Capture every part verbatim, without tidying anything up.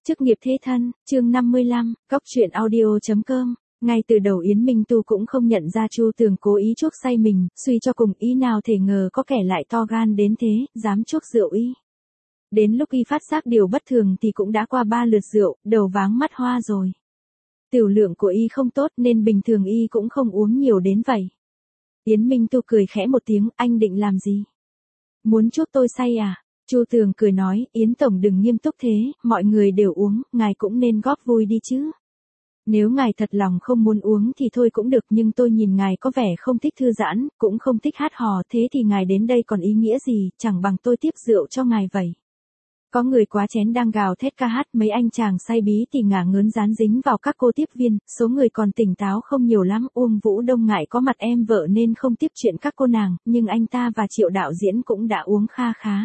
Chức nghiệp thế thân, chương năm mươi lăm, góc truyện audio.com. Ngay từ đầu Yến Minh Tu cũng không nhận ra Chu Tường cố ý chuốc say mình, suy cho cùng ý nào thể ngờ có kẻ lại to gan đến thế, dám chuốc rượu y. Đến lúc y phát giác điều bất thường thì cũng đã qua ba lượt rượu, đầu váng mắt hoa rồi. Tiểu lượng của y không tốt nên bình thường y cũng không uống nhiều đến vậy. Yến Minh Tu cười khẽ một tiếng, anh định làm gì? Muốn chuốc tôi say à? Chu Tường cười nói, Yến Tổng đừng nghiêm túc thế, mọi người đều uống, ngài cũng nên góp vui đi chứ. Nếu ngài thật lòng không muốn uống thì thôi cũng được, nhưng tôi nhìn ngài có vẻ không thích thư giãn, cũng không thích hát hò, thế thì ngài đến đây còn ý nghĩa gì, chẳng bằng tôi tiếp rượu cho ngài vậy. Có người quá chén đang gào thét ca hát, mấy anh chàng say bí thì ngả ngớn dán dính vào các cô tiếp viên, số người còn tỉnh táo không nhiều lắm. Uông Vũ Đông ngại có mặt em vợ nên không tiếp chuyện các cô nàng, nhưng anh ta và Triệu đạo diễn cũng đã uống kha khá.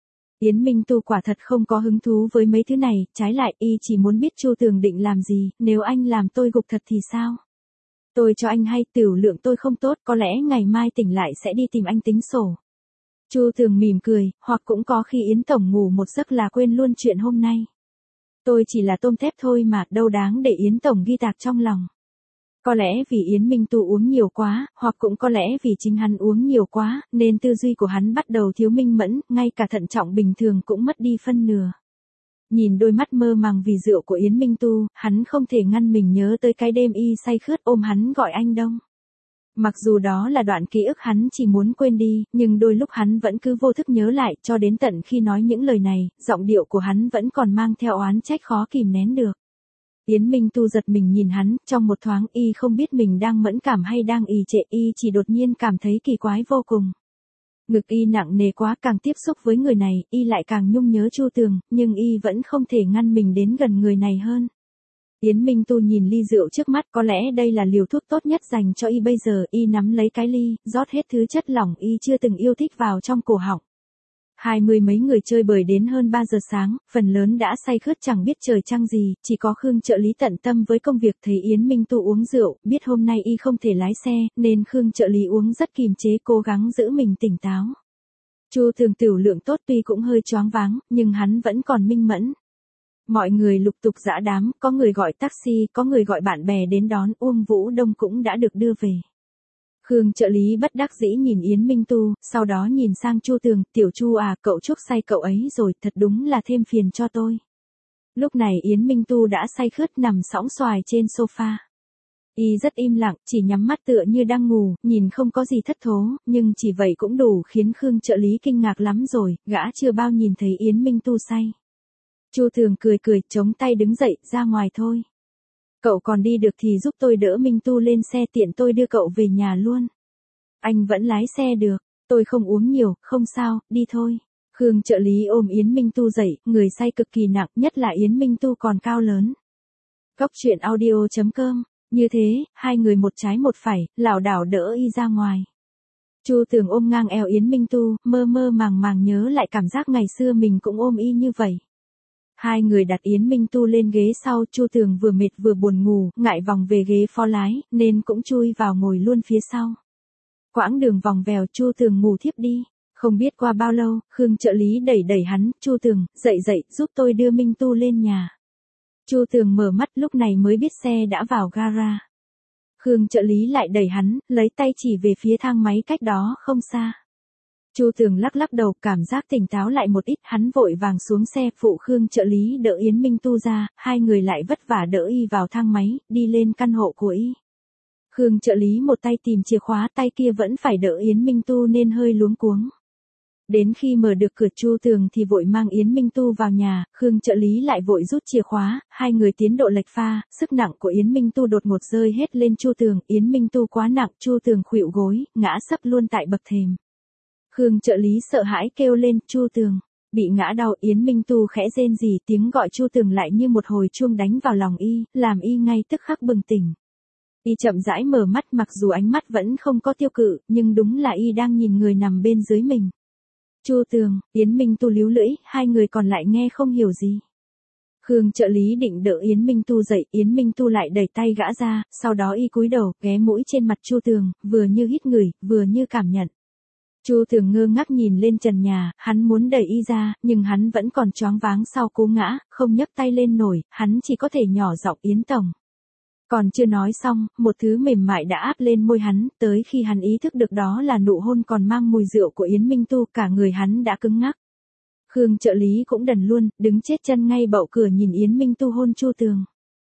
Yến Minh Tu quả thật không có hứng thú với mấy thứ này, trái lại y chỉ muốn biết Chu Tường định làm gì, nếu anh làm tôi gục thật thì sao? Tôi cho anh hay, tiểu lượng tôi không tốt, có lẽ ngày mai tỉnh lại sẽ đi tìm anh tính sổ. Chu Tường mỉm cười, hoặc cũng có khi Yến Tổng ngủ một giấc là quên luôn chuyện hôm nay. Tôi chỉ là tôm thép thôi mà, đâu đáng để Yến Tổng ghi tạc trong lòng. Có lẽ vì Yến Minh Tu uống nhiều quá, hoặc cũng có lẽ vì chính hắn uống nhiều quá, nên tư duy của hắn bắt đầu thiếu minh mẫn, ngay cả thận trọng bình thường cũng mất đi phân nửa. Nhìn đôi mắt mơ màng vì rượu của Yến Minh Tu, hắn không thể ngăn mình nhớ tới cái đêm y say khướt ôm hắn gọi anh Đông. Mặc dù đó là đoạn ký ức hắn chỉ muốn quên đi, nhưng đôi lúc hắn vẫn cứ vô thức nhớ lại, cho đến tận khi nói những lời này, giọng điệu của hắn vẫn còn mang theo oán trách khó kìm nén được. Yến Minh Tu giật mình nhìn hắn, trong một thoáng y không biết mình đang mẫn cảm hay đang ì trệ, y chỉ đột nhiên cảm thấy kỳ quái vô cùng. Ngực y nặng nề quá, càng tiếp xúc với người này, y lại càng nhung nhớ Chu Tường, nhưng y vẫn không thể ngăn mình đến gần người này hơn. Yến Minh Tu nhìn ly rượu trước mắt, có lẽ đây là liều thuốc tốt nhất dành cho y bây giờ, y nắm lấy cái ly, rót hết thứ chất lỏng y chưa từng yêu thích vào trong cổ họng. Hai mươi mấy người chơi bời đến hơn ba giờ sáng, phần lớn đã say khướt chẳng biết trời trăng gì, chỉ có Khương trợ lý tận tâm với công việc, thấy Yến Minh Tu uống rượu, biết hôm nay y không thể lái xe, nên Khương trợ lý uống rất kìm chế, cố gắng giữ mình tỉnh táo. Chu Tường tiểu lượng tốt tuy cũng hơi choáng váng, nhưng hắn vẫn còn minh mẫn. Mọi người lục tục dã đám, có người gọi taxi, có người gọi bạn bè đến đón, Uông Vũ Đông cũng đã được đưa về. Khương trợ lý bất đắc dĩ nhìn Yến Minh Tu, sau đó nhìn sang Chu Tường, tiểu Chu à, cậu chuốc say cậu ấy rồi, thật đúng là thêm phiền cho tôi. Lúc này Yến Minh Tu đã say khướt nằm sõng xoài trên sofa. Y rất im lặng, chỉ nhắm mắt tựa như đang ngủ, nhìn không có gì thất thố, nhưng chỉ vậy cũng đủ khiến Khương trợ lý kinh ngạc lắm rồi, gã chưa bao nhìn thấy Yến Minh Tu say. Chu Tường cười cười, chống tay đứng dậy, ra ngoài thôi. Cậu còn đi được thì giúp tôi đỡ Minh Tu lên xe, tiện tôi đưa cậu về nhà luôn. Anh vẫn lái xe được, tôi không uống nhiều, không sao, đi thôi. Khương trợ lý ôm Yến Minh Tu dậy, người say cực kỳ nặng, nhất là Yến Minh Tu còn cao lớn. Góc truyện audio.com, như thế, hai người một trái một phải, lảo đảo đỡ y ra ngoài. Chu Tường ôm ngang eo Yến Minh Tu, mơ mơ màng màng nhớ lại cảm giác ngày xưa mình cũng ôm y như vậy. Hai người đặt Yến Minh Tu lên ghế sau, Chu Tường vừa mệt vừa buồn ngủ, ngại vòng về ghế phó lái, nên cũng chui vào ngồi luôn phía sau. Quãng đường vòng vèo, Chu Tường ngủ thiếp đi. Không biết qua bao lâu, Khương trợ lý đẩy đẩy hắn, Chu Tường, dậy dậy, giúp tôi đưa Minh Tu lên nhà. Chu Tường mở mắt lúc này mới biết xe đã vào gara. Khương trợ lý lại đẩy hắn, lấy tay chỉ về phía thang máy cách đó không xa. Chu Tường lắc lắc đầu, cảm giác tỉnh táo lại một ít, hắn vội vàng xuống xe, phụ Khương trợ lý đỡ Yến Minh Tu ra, hai người lại vất vả đỡ y vào thang máy, đi lên căn hộ của y. Khương trợ lý một tay tìm chìa khóa, tay kia vẫn phải đỡ Yến Minh Tu nên hơi luống cuống. Đến khi mở được cửa Chu Tường thì vội mang Yến Minh Tu vào nhà, Khương trợ lý lại vội rút chìa khóa, hai người tiến độ lệch pha, sức nặng của Yến Minh Tu đột ngột rơi hết lên Chu Tường, Yến Minh Tu quá nặng, Chu Tường khuỵu gối, ngã sấp luôn tại bậc thềm. Khương trợ lý sợ hãi kêu lên, Chu Tường, bị ngã đau. Yến Minh Tu khẽ rên rỉ, tiếng gọi Chu Tường lại như một hồi chuông đánh vào lòng y, làm y ngay tức khắc bừng tỉnh. Y chậm rãi mở mắt, mặc dù ánh mắt vẫn không có tiêu cự, nhưng đúng là y đang nhìn người nằm bên dưới mình. Chu Tường, Yến Minh Tu líu lưỡi, hai người còn lại nghe không hiểu gì. Khương trợ lý định đỡ Yến Minh Tu dậy, Yến Minh Tu lại đẩy tay gã ra, sau đó y cúi đầu, ghé mũi trên mặt Chu Tường, vừa như hít ngửi, vừa như cảm nhận. Chu Tường ngơ ngác nhìn lên trần nhà, hắn muốn đẩy y ra, nhưng hắn vẫn còn choáng váng sau cú ngã, không nhấc tay lên nổi, hắn chỉ có thể nhỏ giọng Yến Tổng. Còn chưa nói xong, một thứ mềm mại đã áp lên môi hắn, tới khi hắn ý thức được đó là nụ hôn còn mang mùi rượu của Yến Minh Tu, cả người hắn đã cứng ngắc. Khương trợ lý cũng đần luôn, đứng chết chân ngay bậu cửa nhìn Yến Minh Tu hôn Chu Tường.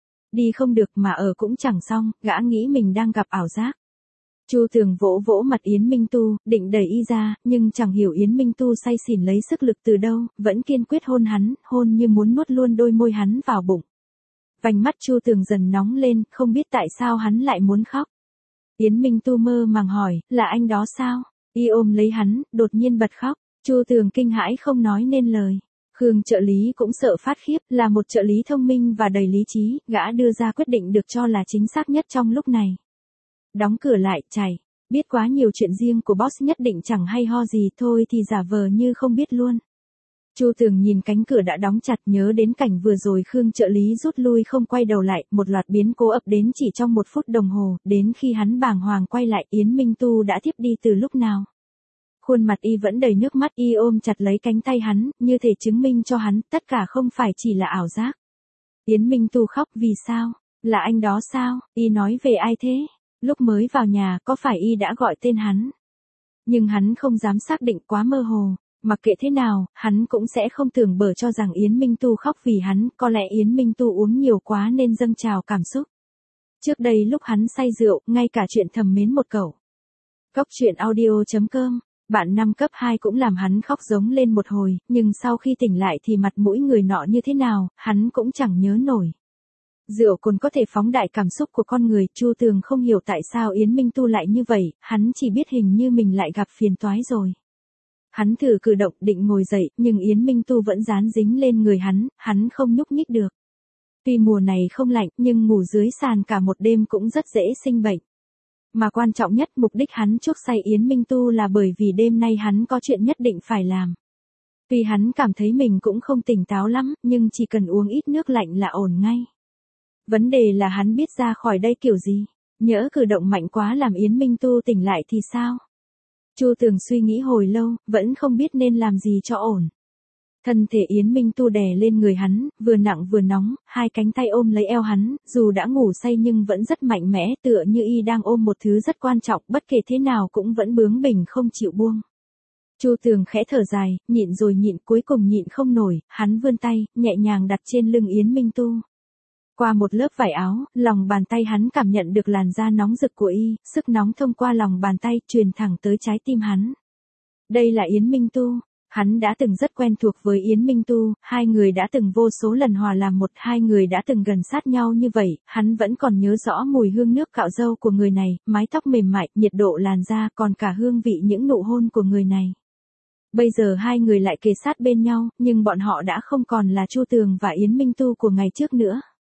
Đi không được mà ở cũng chẳng xong, gã nghĩ mình đang gặp ảo giác. Chu Tường vỗ vỗ mặt Yến Minh Tu, định đẩy y ra, nhưng chẳng hiểu Yến Minh Tu say xỉn lấy sức lực từ đâu, vẫn kiên quyết hôn hắn, hôn như muốn nuốt luôn đôi môi hắn vào bụng. Vành mắt Chu Tường dần nóng lên, không biết tại sao hắn lại muốn khóc. Yến Minh Tu mơ màng hỏi, là anh đó sao? Y ôm lấy hắn, đột nhiên bật khóc. Chu Tường kinh hãi không nói nên lời. Khương trợ lý cũng sợ phát khiếp, là một trợ lý thông minh và đầy lý trí, gã đưa ra quyết định được cho là chính xác nhất trong lúc này. Đóng cửa lại, chảy. Biết quá nhiều chuyện riêng của boss nhất định chẳng hay ho gì, thôi thì giả vờ như không biết luôn. Chu Tường nhìn cánh cửa đã đóng chặt, nhớ đến cảnh vừa rồi Khương trợ lý rút lui không quay đầu lại, một loạt biến cố ập đến chỉ trong một phút đồng hồ, đến khi hắn bàng hoàng quay lại, Yến Minh Tu đã thiếp đi từ lúc nào. Khuôn mặt y vẫn đầy nước mắt, y ôm chặt lấy cánh tay hắn, như thể chứng minh cho hắn, tất cả không phải chỉ là ảo giác. Yến Minh Tu khóc, vì sao? Là anh đó sao? Y nói về ai thế? Lúc mới vào nhà, có phải y đã gọi tên hắn? Nhưng hắn không dám xác định, quá mơ hồ. Mặc kệ thế nào, hắn cũng sẽ không tưởng bở cho rằng Yến Minh Tu khóc vì hắn, có lẽ Yến Minh Tu uống nhiều quá nên dâng trào cảm xúc. Trước đây lúc hắn say rượu, ngay cả chuyện thầm mến một cậu. Cóc truyện audio chấm com, bạn năm cấp hai cũng làm hắn khóc giống lên một hồi, nhưng sau khi tỉnh lại thì mặt mũi người nọ như thế nào, hắn cũng chẳng nhớ nổi. Rượu cồn có thể phóng đại cảm xúc của con người, Chu Tường không hiểu tại sao Yến Minh Tu lại như vậy, hắn chỉ biết hình như mình lại gặp phiền toái rồi. Hắn thử cử động định ngồi dậy, nhưng Yến Minh Tu vẫn dán dính lên người hắn, hắn không nhúc nhích được. Tuy mùa này không lạnh, nhưng ngủ dưới sàn cả một đêm cũng rất dễ sinh bệnh. Mà quan trọng nhất, mục đích hắn chuốc say Yến Minh Tu là bởi vì đêm nay hắn có chuyện nhất định phải làm. Tuy hắn cảm thấy mình cũng không tỉnh táo lắm, nhưng chỉ cần uống ít nước lạnh là ổn ngay. Vấn đề là hắn biết ra khỏi đây kiểu gì, nhỡ cử động mạnh quá làm Yến Minh Tu tỉnh lại thì sao? Chu Tường suy nghĩ hồi lâu, vẫn không biết nên làm gì cho ổn. Thân thể Yến Minh Tu đè lên người hắn, vừa nặng vừa nóng, hai cánh tay ôm lấy eo hắn, dù đã ngủ say nhưng vẫn rất mạnh mẽ, tựa như y đang ôm một thứ rất quan trọng, bất kể thế nào cũng vẫn bướng bỉnh không chịu buông. Chu Tường khẽ thở dài, nhịn rồi nhịn, cuối cùng nhịn không nổi, hắn vươn tay, nhẹ nhàng đặt trên lưng Yến Minh Tu. Qua một lớp vải áo, lòng bàn tay hắn cảm nhận được làn da nóng rực của y, sức nóng thông qua lòng bàn tay truyền thẳng tới trái tim hắn. Đây là Yến Minh Tu, hắn đã từng rất quen thuộc với Yến Minh Tu, hai người đã từng vô số lần hòa làm một, hai người đã từng gần sát nhau như vậy, hắn vẫn còn nhớ rõ mùi hương nước cạo râu của người này, mái tóc mềm mại, nhiệt độ làn da, còn cả hương vị những nụ hôn của người này. Bây giờ hai người lại kề sát bên nhau, nhưng bọn họ đã không còn là Chu Tường và Yến Minh Tu của ngày trước nữa.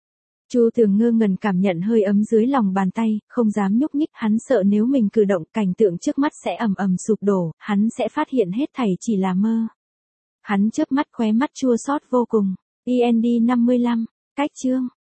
Chu Tường ngơ ngẩn cảm nhận hơi ấm dưới lòng bàn tay, không dám nhúc nhích, hắn sợ nếu mình cử động, cảnh tượng trước mắt sẽ ầm ầm sụp đổ, hắn sẽ phát hiện hết thảy chỉ là mơ. Hắn chớp mắt, khóe mắt chua xót vô cùng. i en đê năm mươi lăm, cách chương.